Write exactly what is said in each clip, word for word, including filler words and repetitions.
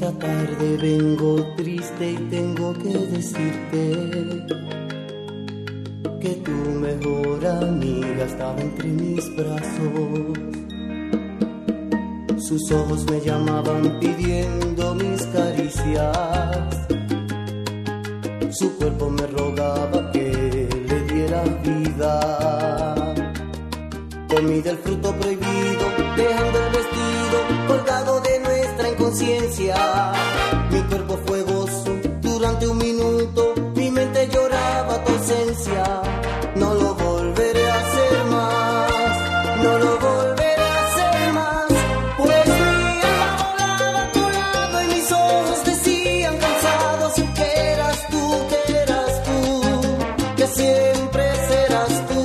Esta tarde vengo triste y tengo que decirte que tu mejor amiga estaba entre mis brazos. Sus ojos me llamaban pidiendo mis caricias. Su cuerpo me rogaba que le diera vida. Comí del fruto prohibido, dejando el vestido colgado de nuestra inconsciencia. Mi cuerpo fue gozo durante un minuto, mi mente lloraba tu ausencia. No lo volveré a hacer más, no lo volveré a hacer más. Pues mi alma volaba a tu lado y mis ojos decían cansados que eras tú, que eras tú, que siempre serás tú.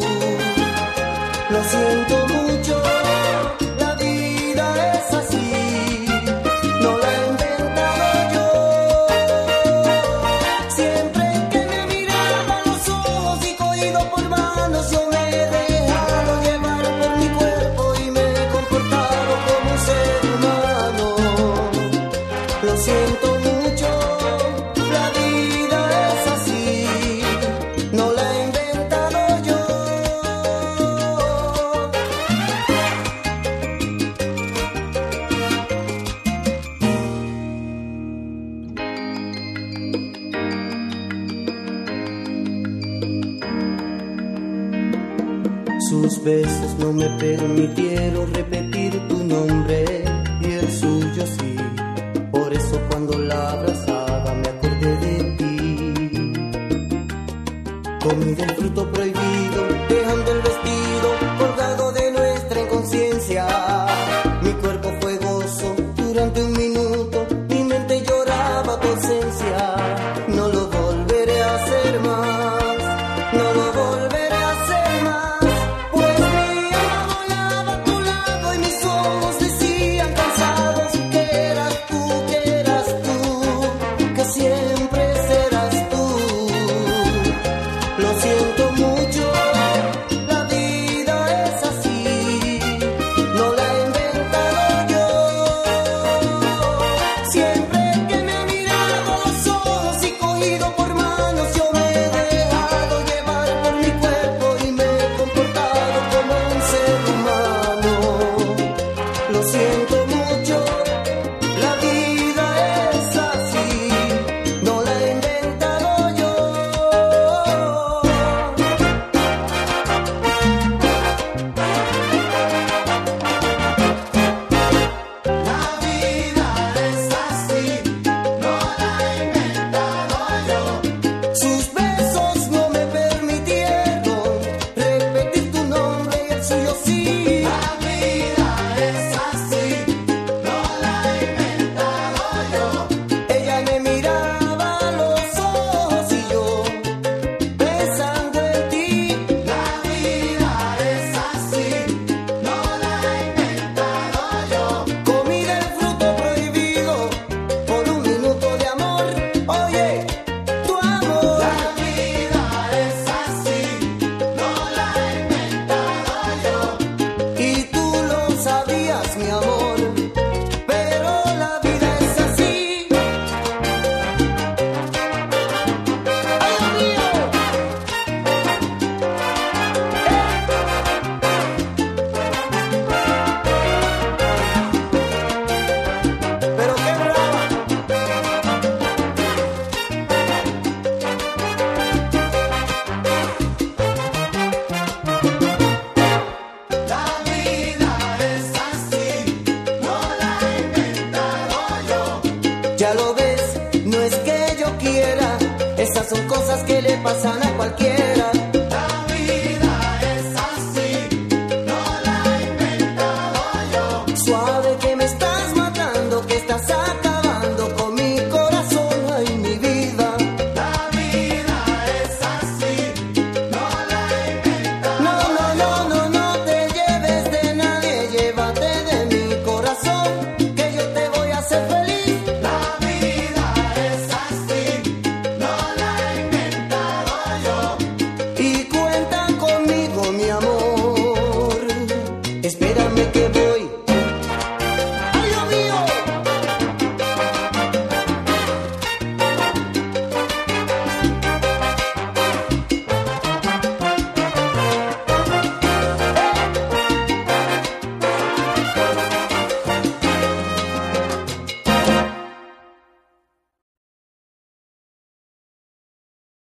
Lo siento mucho, la vida es así, no la he inventado yo. Siempre que me miraba a los ojos y cogido por manos, yo me he dejado llevar por mi cuerpo y me he comportado como un ser humano. Lo siento mucho, la vida es así, no la he inventado yo. Sus besos no me permitieron repetir tu nombre y el suyo sí. Por eso cuando la abrazaba me acordé de ti. Comí del fruto prohibido, dejando el vestido colgado de nuestra inconsciencia. Mi cuerpo fue gozo durante un minuto, mi mente lloraba tu ausencia. No lo volveré a hacer más, no lo volveré a hacer más. Pues mi alma volaba a tu lado y mis ojos decían cansados que eras tú, que eras tú, que siempre serás tú. Lo siento mucho.